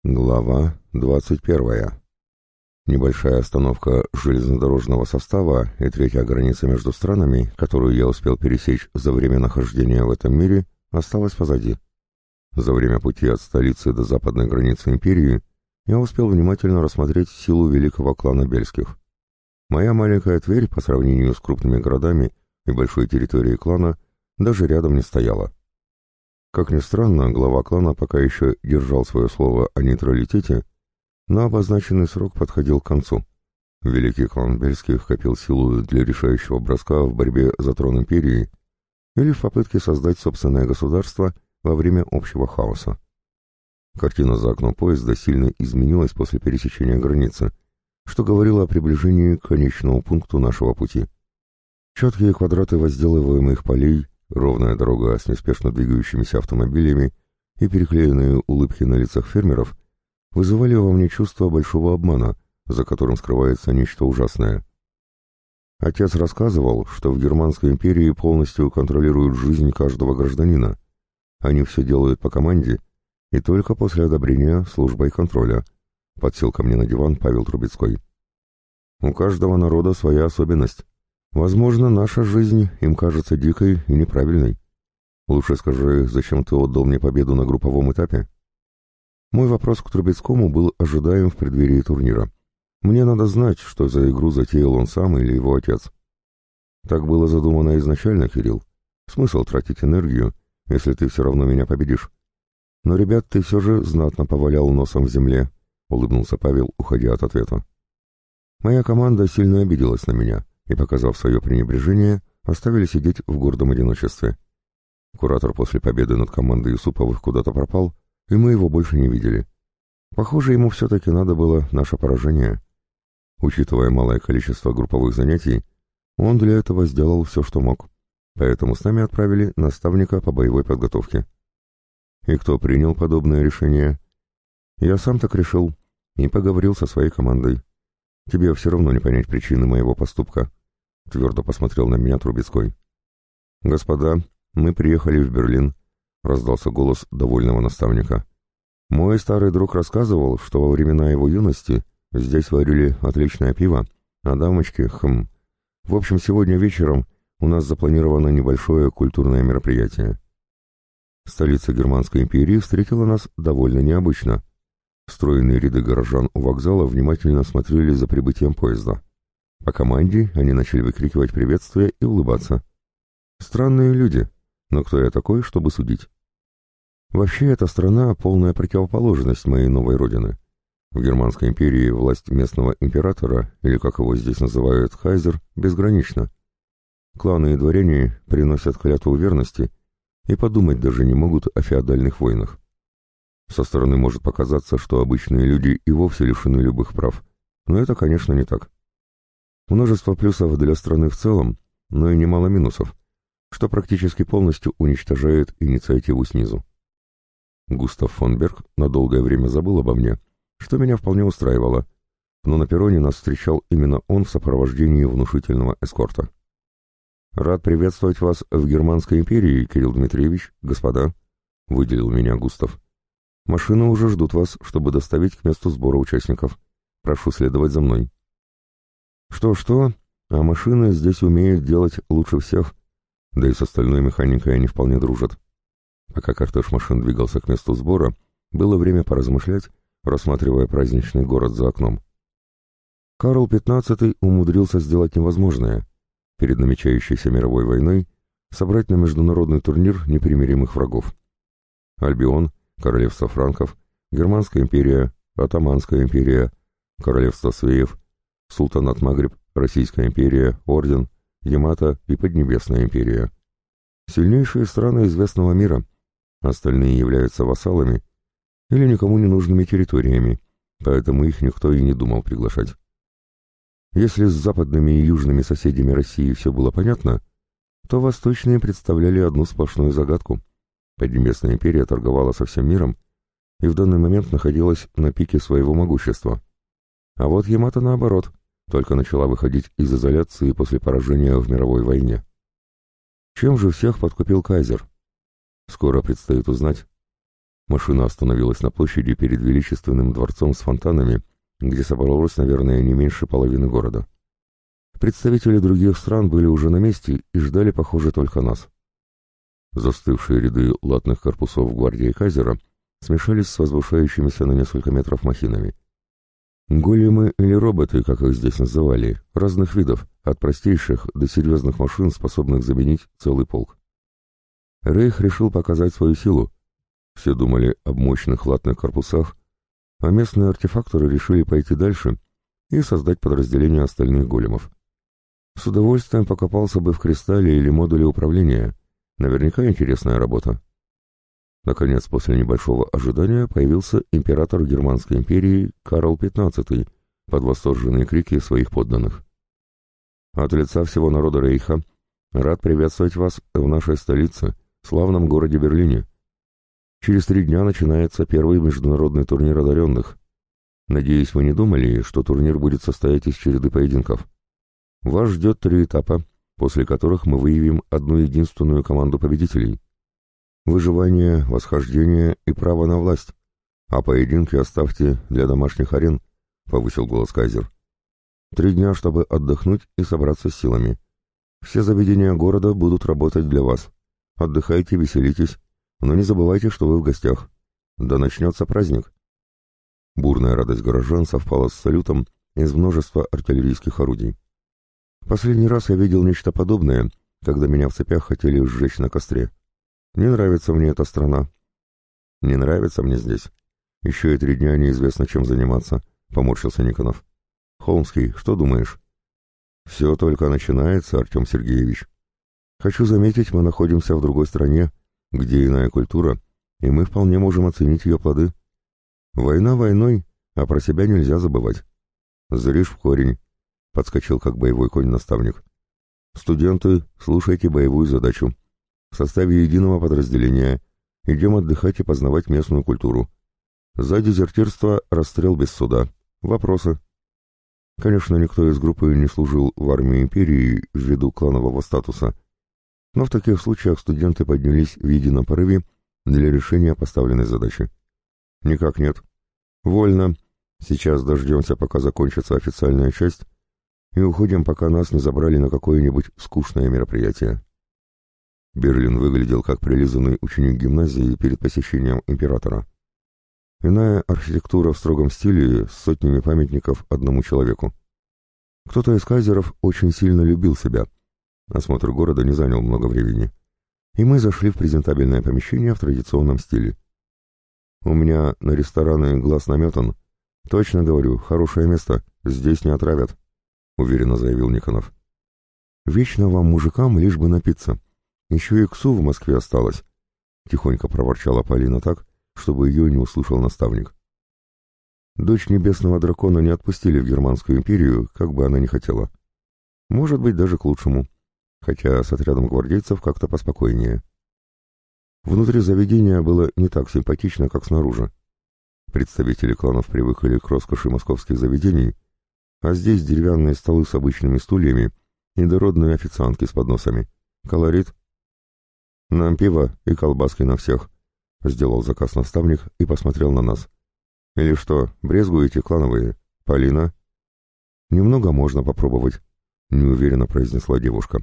Глава 21. Небольшая остановка железнодорожного состава и третья граница между странами, которую я успел пересечь за время нахождения в этом мире, осталась позади. За время пути от столицы до западной границы империи я успел внимательно рассмотреть силу великого клана Бельских. Моя маленькая Тверь по сравнению с крупными городами и большой территорией клана даже рядом не стояла. Как ни странно, глава клана пока еще держал свое слово о нейтралитете, но обозначенный срок подходил к концу. Великий клан Бельских копил силу для решающего броска в борьбе за трон империи или в попытке создать собственное государство во время общего хаоса. Картина за окном поезда сильно изменилась после пересечения границы, что говорило о приближении к конечному пункту нашего пути. Четкие квадраты возделываемых полей, ровная дорога с неспешно двигающимися автомобилями и переклеенные улыбки на лицах фермеров вызывали во мне чувство большого обмана, за которым скрывается нечто ужасное. Отец рассказывал, что в Германской империи полностью контролируют жизнь каждого гражданина. Они все делают по команде и только после одобрения службой контроля. Подсел ко мне на диван Павел Трубецкой. У каждого народа своя особенность. Возможно, наша жизнь им кажется дикой и неправильной. Лучше скажи, зачем ты отдал мне победу на групповом этапе? Мой вопрос к Трубецкому был ожидаем в преддверии турнира. Мне надо знать, что за игру затеял он сам или его отец. Так было задумано изначально, Кирилл. Смысл тратить энергию, если ты все равно меня победишь? Но, ребят, ты все же знатно повалял носом в земле, улыбнулся Павел, уходя от ответа. Моя команда сильно обиделась на меня и, показав свое пренебрежение, оставили сидеть в гордом одиночестве. Куратор после победы над командой Юсуповых куда-то пропал, и мы его больше не видели. Похоже, ему все-таки надо было наше поражение. Учитывая малое количество групповых занятий, он для этого сделал все, что мог. Поэтому с нами отправили наставника по боевой подготовке. И кто принял подобное решение? Я сам так решил и поговорил со своей командой. Тебе все равно не понять причины моего поступка. Твердо посмотрел на меня Трубецкой. Господа, мы приехали в Берлин, раздался голос довольного наставника. Мой старый друг рассказывал, что во времена его юности здесь варили отличное пиво, а дамочки, В общем, сегодня вечером у нас запланировано небольшое культурное мероприятие. Столица Германской империи встретила нас довольно необычно. Стройные ряды горожан у вокзала внимательно смотрели за прибытием поезда. По команде они начали выкрикивать приветствия и улыбаться. Странные люди, но кто я такой, чтобы судить? Вообще, эта страна — полная противоположность моей новой родины. В Германской империи власть местного императора, или как его здесь называют, кайзер, безгранична. Кланы и дворяне приносят клятву верности и подумать даже не могут о феодальных войнах. Со стороны может показаться, что обычные люди и вовсе лишены любых прав, но это, конечно, не так. Множество плюсов для страны в целом, но и немало минусов, что практически полностью уничтожает инициативу снизу. Густав фон Берг на долгое время забыл обо мне, что меня вполне устраивало, но на перроне нас встречал именно он в сопровождении внушительного эскорта. «Рад приветствовать вас в Германской империи, Кирилл Дмитриевич, господа», — выделил меня Густав. «Машины уже ждут вас, чтобы доставить к месту сбора участников. Прошу следовать за мной». Что-что, а машины здесь умеют делать лучше всех, да и с остальной механикой они вполне дружат. Пока кортеж машин двигался к месту сбора, было время поразмышлять, рассматривая праздничный город за окном. Карл XV умудрился сделать невозможное — перед намечающейся мировой войной собрать на международный турнир непримиримых врагов. Альбион, королевство франков, Германская империя, Отtomанская империя, королевство Свеев, султанат Магриб, Российская империя, Орден, Ямато и Поднебесная империя. Сильнейшие страны известного мира, остальные являются вассалами или никому не нужными территориями, поэтому их никто и не думал приглашать. Если с западными и южными соседями России все было понятно, то восточные представляли одну сплошную загадку. Поднебесная империя торговала со всем миром и в данный момент находилась на пике своего могущества. А вот Ямато, наоборот, только начала выходить из изоляции после поражения в мировой войне. Чем же всех подкупил кайзер? Скоро предстоит узнать. Машина остановилась на площади перед величественным дворцом с фонтанами, где собралось, наверное, не меньше половины города. Представители других стран были уже на месте и ждали, похоже, только нас. Застывшие ряды латных корпусов гвардии Кайзера смешались с возвышающимися на несколько метров махинами. Големы или роботы, как их здесь называли, разных видов, от простейших до серьезных машин, способных заменить целый полк. Рейх решил показать свою силу. Все думали об мощных латных корпусах, а местные артефакторы решили пойти дальше и создать подразделение остальных големов. С удовольствием покопался бы в кристалле или модуле управления. Наверняка интересная работа. Наконец, после небольшого ожидания, появился император Германской империи Карл XV под восторженные крики своих подданных. «От лица всего народа Рейха рад приветствовать вас в нашей столице, славном городе Берлине. Через 3 дня начинается первый международный турнир одаренных. Надеюсь, вы не думали, что турнир будет состоять из череды поединков. Вас ждет 3 этапа, после которых мы выявим одну единственную команду победителей. Выживание, восхождение и право на власть. А поединки оставьте для домашних арен», — повысил голос Кайзер. 3 дня, чтобы отдохнуть и собраться с силами. Все заведения города будут работать для вас. Отдыхайте, веселитесь, но не забывайте, что вы в гостях. Да начнется праздник. Бурная радость горожан совпала с салютом из множества артиллерийских орудий. Последний раз я видел нечто подобное, когда меня в цепях хотели сжечь на костре. Не нравится мне эта страна. Не нравится мне здесь. Еще и 3 дня неизвестно, чем заниматься, — поморщился Никонов. Холмский, что думаешь? Все только начинается, Артем Сергеевич. Хочу заметить, мы находимся в другой стране, где иная культура, и мы вполне можем оценить ее плоды. Война войной, а про себя нельзя забывать. Зришь в корень, — подскочил как боевой конь наставник. Студенты, слушайте боевую задачу. В составе единого подразделения идем отдыхать и познавать местную культуру. За дезертирство расстрел без суда. Вопросы? Конечно, никто из группы не служил в армии империи ввиду кланового статуса, но в таких случаях студенты поднялись в едином порыве для решения поставленной задачи. Никак нет. Вольно. Сейчас дождемся, пока закончится официальная часть, и уходим, пока нас не забрали на какое-нибудь скучное мероприятие. Берлин выглядел как прилизанный ученик гимназии перед посещением императора. Иная архитектура в строгом стиле с сотнями памятников одному человеку. Кто-то из кайзеров очень сильно любил себя. Осмотр города не занял много времени. И мы зашли в презентабельное помещение в традиционном стиле. У меня на рестораны глаз наметан. Точно говорю, хорошее место, здесь не отравят, — уверенно заявил Никонов. Вечно вам, мужикам, лишь бы напиться. Еще и КСУ в Москве осталось, — тихонько проворчала Полина так, чтобы ее не услышал наставник. Дочь небесного дракона не отпустили в Германскую империю, как бы она ни хотела. Может быть, даже к лучшему, хотя с отрядом гвардейцев как-то поспокойнее. Внутри заведения было не так симпатично, как снаружи. Представители кланов привыкли к роскоши московских заведений, а здесь деревянные столы с обычными стульями и дородные официантки с подносами. Колорит. «Нам пиво и колбаски на всех», — сделал заказ наставник и посмотрел на нас. «Или что, брезгуете, клановые? Полина?» «Немного можно попробовать», — неуверенно произнесла девушка.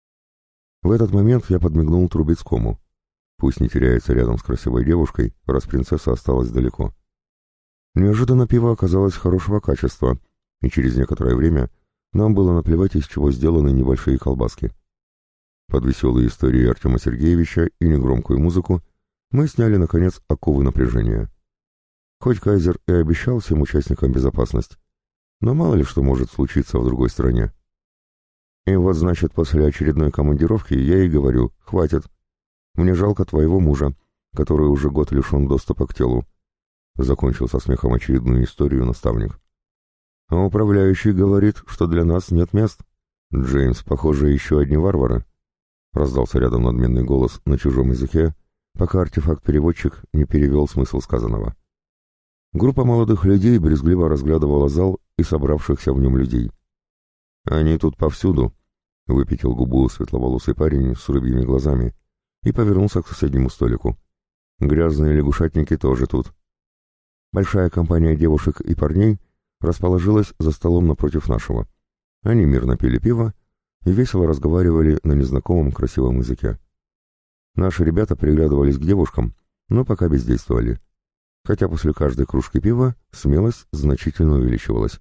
В этот момент я подмигнул Трубецкому. Пусть не теряется рядом с красивой девушкой, раз принцесса осталась далеко. Неожиданно пиво оказалось хорошего качества, и через некоторое время нам было наплевать, из чего сделаны небольшие колбаски. Под веселые истории Артема Сергеевича и негромкую музыку мы сняли, наконец, оковы напряжения. Хоть Кайзер и обещал всем участникам безопасность, но мало ли что может случиться в другой стране. И вот, значит, после очередной командировки я и говорю: «Хватит. Мне жалко твоего мужа, который уже год лишен доступа к телу», — закончил со смехом очередную историю наставник. «А управляющий говорит, что для нас нет мест. Джеймс, похоже, еще одни варвары», — раздался рядом надменный голос на чужом языке, пока артефакт-переводчик не перевел смысл сказанного. Группа молодых людей брезгливо разглядывала зал и собравшихся в нем людей. «Они тут повсюду», — выпятил губу светловолосый парень с рыбьими глазами и повернулся к соседнему столику. Грязные лягушатники тоже тут. Большая компания девушек и парней расположилась за столом напротив нашего. Они мирно пили пиво и весело разговаривали на незнакомом красивом языке. Наши ребята приглядывались к девушкам, но пока бездействовали. Хотя после каждой кружки пива смелость значительно увеличивалась.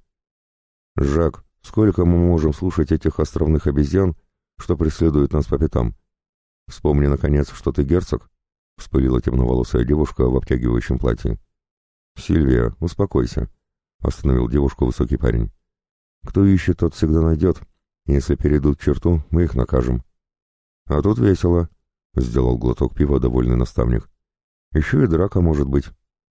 «Жак, сколько мы можем слушать этих островных обезьян, что преследуют нас по пятам? Вспомни, наконец, что ты герцог», — вспылила темноволосая девушка в обтягивающем платье. «Сильвия, успокойся», — остановил девушку высокий парень. «Кто ищет, тот всегда найдет. Если перейдут черту, мы их накажем». «А тут весело», — сделал глоток пива довольный наставник. «Еще и драка может быть».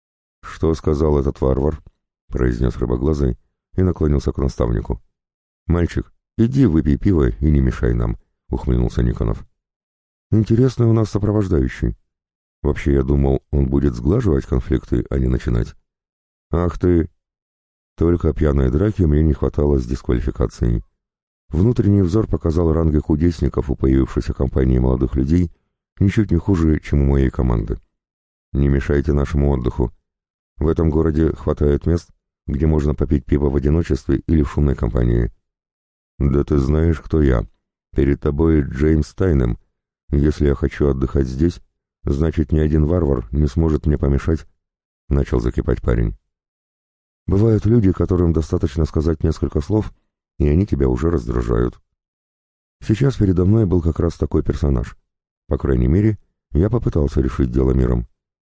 «Что сказал этот варвар?» — произнес рыбоглазый и наклонился к наставнику. «Мальчик, иди выпей пиво и не мешай нам», — ухмыльнулся Никонов. «Интересный у нас сопровождающий. Вообще, я думал, он будет сглаживать конфликты, а не начинать. Ах ты!» Только пьяной драки мне не хватало с дисквалификацией. Внутренний взор показал ранги кудесников у появившейся компании молодых людей ничуть не хуже, чем у моей команды. «Не мешайте нашему отдыху. В этом городе хватает мест, где можно попить пиво в одиночестве или в шумной компании». «Да ты знаешь, кто я. Перед тобой Джеймс Тайнем. Если я хочу отдыхать здесь, значит, ни один варвар не сможет мне помешать», — начал закипать парень. «Бывают люди, которым достаточно сказать несколько слов, и они тебя уже раздражают. Сейчас передо мной был как раз такой персонаж. По крайней мере, я попытался решить дело миром.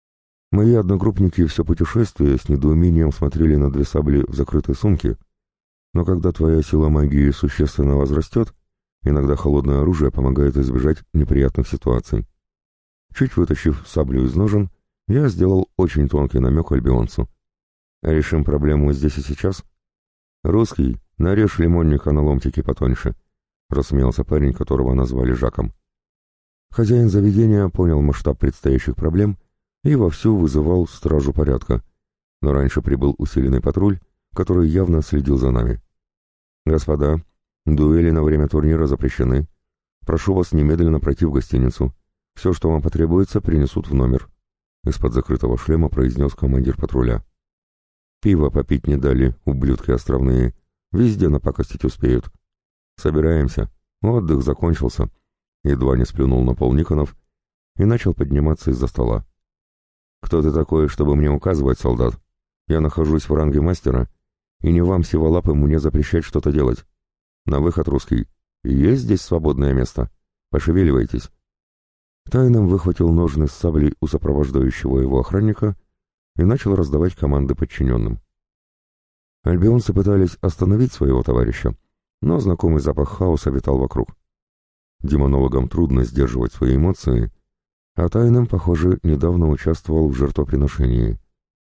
Мои одногруппники все путешествие с недоумением смотрели на две сабли в закрытой сумке, но когда твоя сила магии существенно возрастет, иногда холодное оружие помогает избежать неприятных ситуаций. Чуть вытащив саблю из ножен, я сделал очень тонкий намек альбионцу. «Решим проблему здесь и сейчас?» «Русский, нарежь лимонника на ломтики потоньше», — рассмеялся парень, которого назвали Жаком. Хозяин заведения понял масштаб предстоящих проблем и вовсю вызывал стражу порядка, но раньше прибыл усиленный патруль, который явно следил за нами. «Господа, дуэли на время турнира запрещены. Прошу вас немедленно пройти в гостиницу. Все, что вам потребуется, принесут в номер», — из-под закрытого шлема произнес командир патруля. «Пиво попить не дали, ублюдки островные. Везде напакостить успеют. Собираемся. Отдых закончился». Едва не сплюнул на пол Никонов и начал подниматься из-за стола. «Кто ты такой, чтобы мне указывать, солдат? Я нахожусь в ранге мастера, и не вам, сиволапым, мне запрещать что-то делать. На выход, русский. Есть здесь свободное место? Пошевеливайтесь». Тайном выхватил ножны с саблей у сопровождающего его охранника и начал раздавать команды подчиненным. Альбионцы пытались остановить своего товарища, но знакомый запах хаоса витал вокруг. Демонологам трудно сдерживать свои эмоции, а Тайным, похоже, недавно участвовал в жертвоприношении.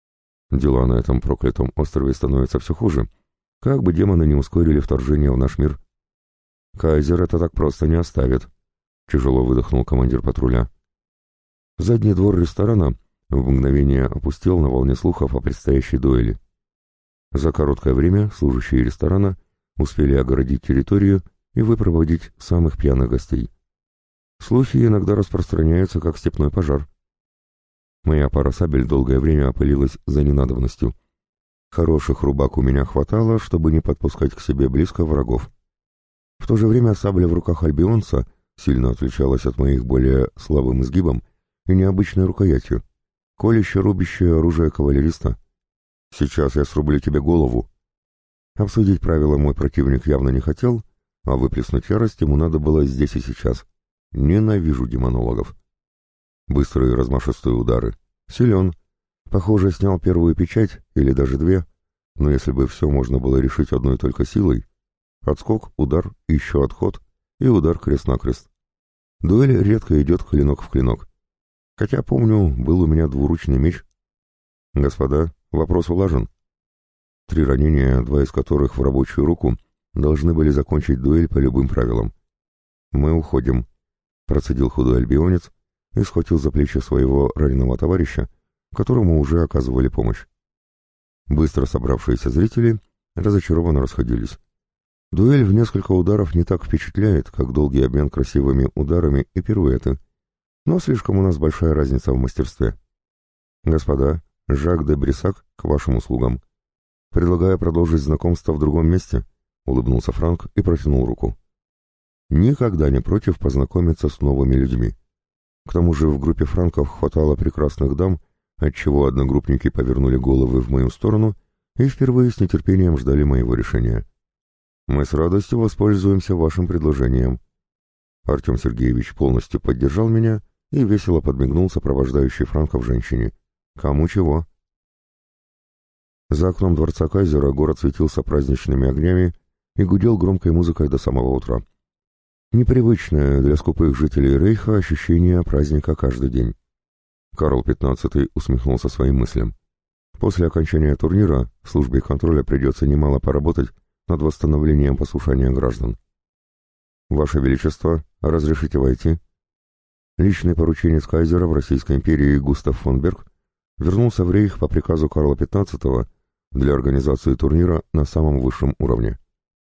Дела на этом проклятом острове становятся все хуже, как бы демоны не ускорили вторжение в наш мир. «Кайзер это так просто не оставит», — тяжело выдохнул командир патруля. Задний двор ресторана в мгновение опустел на волне слухов о предстоящей дуэли. За короткое время служащие ресторана успели огородить территорию и выпроводить самых пьяных гостей. Слухи иногда распространяются, как степной пожар. Моя пара сабель долгое время опылилась за ненадобностью. Хороших рубак у меня хватало, чтобы не подпускать к себе близко врагов. В то же время сабля в руках альбионца сильно отличалась от моих более слабым изгибом и необычной рукоятью. Колюще-рубящее оружие кавалериста. «Сейчас я срублю тебе голову». Обсудить правила мой противник явно не хотел, а выплеснуть ярость ему надо было здесь и сейчас. Ненавижу демонологов. Быстрые размашистые удары. Силен. Похоже, снял первую печать, или даже две, но если бы все можно было решить одной только силой. Отскок, удар, еще отход и удар крест-накрест. Дуэль редко идет клинок в клинок. Хотя, помню, был у меня двуручный меч. Господа, вопрос улажен. 3 ранения, 2 из которых в рабочую руку, должны были закончить дуэль по любым правилам. «Мы уходим», — процедил худой альбионец и схватил за плечи своего раненого товарища, которому уже оказывали помощь. Быстро собравшиеся зрители разочарованно расходились. Дуэль в несколько ударов не так впечатляет, как долгий обмен красивыми ударами и пируэты, но слишком у нас большая разница в мастерстве. «Господа, Жак де Брисак к вашим услугам. Предлагаю продолжить знакомство в другом месте», — улыбнулся Франк и протянул руку. «Никогда не против познакомиться с новыми людьми. К тому же в группе франков хватало прекрасных дам, отчего одногруппники повернули головы в мою сторону и впервые с нетерпением ждали моего решения. Мы с радостью воспользуемся вашим предложением». Артем Сергеевич полностью поддержал меня и весело подмигнул сопровождающей франков женщине. «Кому чего?» За окном дворца Кайзера город светился праздничными огнями и гудел громкой музыкой до самого утра. Непривычное для скупых жителей Рейха ощущение праздника каждый день. Карл XV усмехнулся своим мыслям. После окончания турнира в службе контроля придется немало поработать над восстановлением послушания граждан. «Ваше Величество, разрешите войти?» Личный порученец Кайзера в Российской империи Густав фон Берг вернулся в Рейх по приказу Карла XV для организации турнира на самом высшем уровне.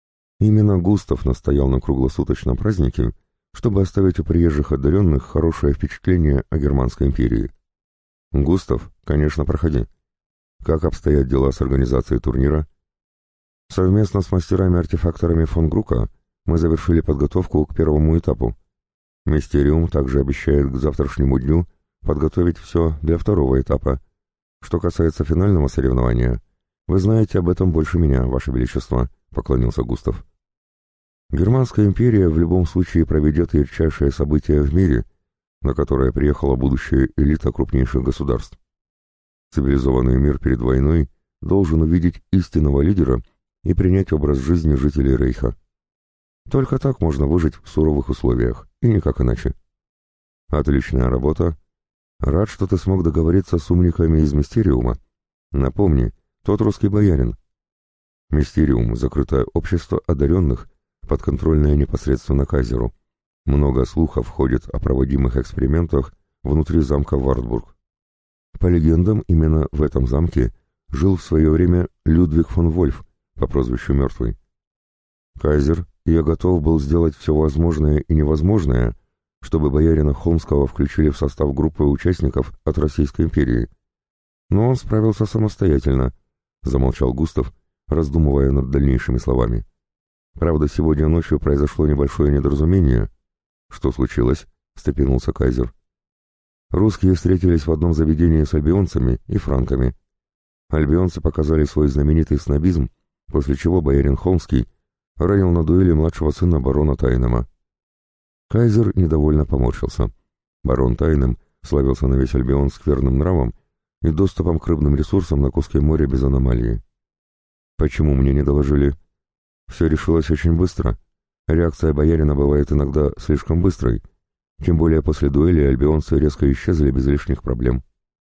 Именно Густав настоял на круглосуточном празднике, чтобы оставить у приезжих одаренных хорошее впечатление о Германской империи. «Густав, конечно, проходи. Как обстоят дела с организацией турнира?» «Совместно с мастерами-артефакторами фон Грука мы завершили подготовку к первому этапу. Мистериум также обещает к завтрашнему дню подготовить все для второго этапа. Что касается финального соревнования, вы знаете об этом больше меня, Ваше Величество», — поклонился Густав. «Германская империя в любом случае проведет ярчайшее событие в мире, на которое приехала будущая элита крупнейших государств. Цивилизованный мир перед войной должен увидеть истинного лидера и принять образ жизни жителей Рейха. Только так можно выжить в суровых условиях, и никак иначе. Отличная работа. Рад, что ты смог договориться с умниками из Мистериума. Напомни, тот русский боярин. Мистериум — закрытое общество одаренных, подконтрольное непосредственно Кайзеру. Много слухов ходит о проводимых экспериментах внутри замка Вартбург. По легендам, именно в этом замке жил в свое время Людвиг фон Вольф по прозвищу Мертвый. Кайзер, я готов был сделать все возможное и невозможное, чтобы боярина Холмского включили в состав группы участников от Российской империи. Но он справился самостоятельно, замолчал Густав, раздумывая над дальнейшими словами. Правда, сегодня ночью произошло небольшое недоразумение. Что случилось? Встрепенулся Кайзер. Русские встретились в одном заведении с альбионцами и франками. Альбионцы показали свой знаменитый снобизм, после чего боярин Холмский ранил на дуэли младшего сына барона Тайнема. Кайзер недовольно поморщился. Барон Тайнем славился на весь Альбион скверным нравом и доступом к рыбным ресурсам на куске моря без аномалии. Почему мне не доложили? Все решилось очень быстро. Реакция боярина бывает иногда слишком быстрой. Тем более после дуэли альбионцы резко исчезли без лишних проблем.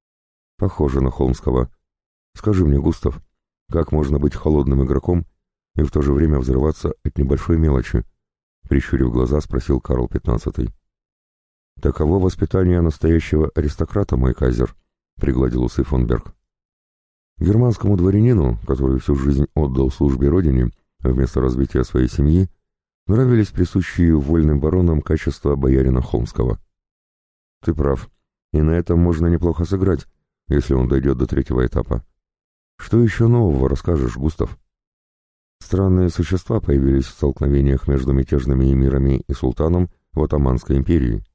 Похоже на Холмского. Скажи мне, Густав, как можно быть холодным игроком и в то же время взрываться от небольшой мелочи? Прищурив глаза, спросил Карл XV. Таково воспитание настоящего аристократа, мой кайзер, пригладил усы фон Берг. Германскому дворянину, который всю жизнь отдал службе родине вместо развития своей семьи, нравились присущие вольным баронам качества боярина Холмского. Ты прав, и на этом можно неплохо сыграть, если он дойдет до третьего этапа. Что еще нового расскажешь, Густав? Странные существа появились в столкновениях между мятежными эмирами и султаном в Отtomанской империи.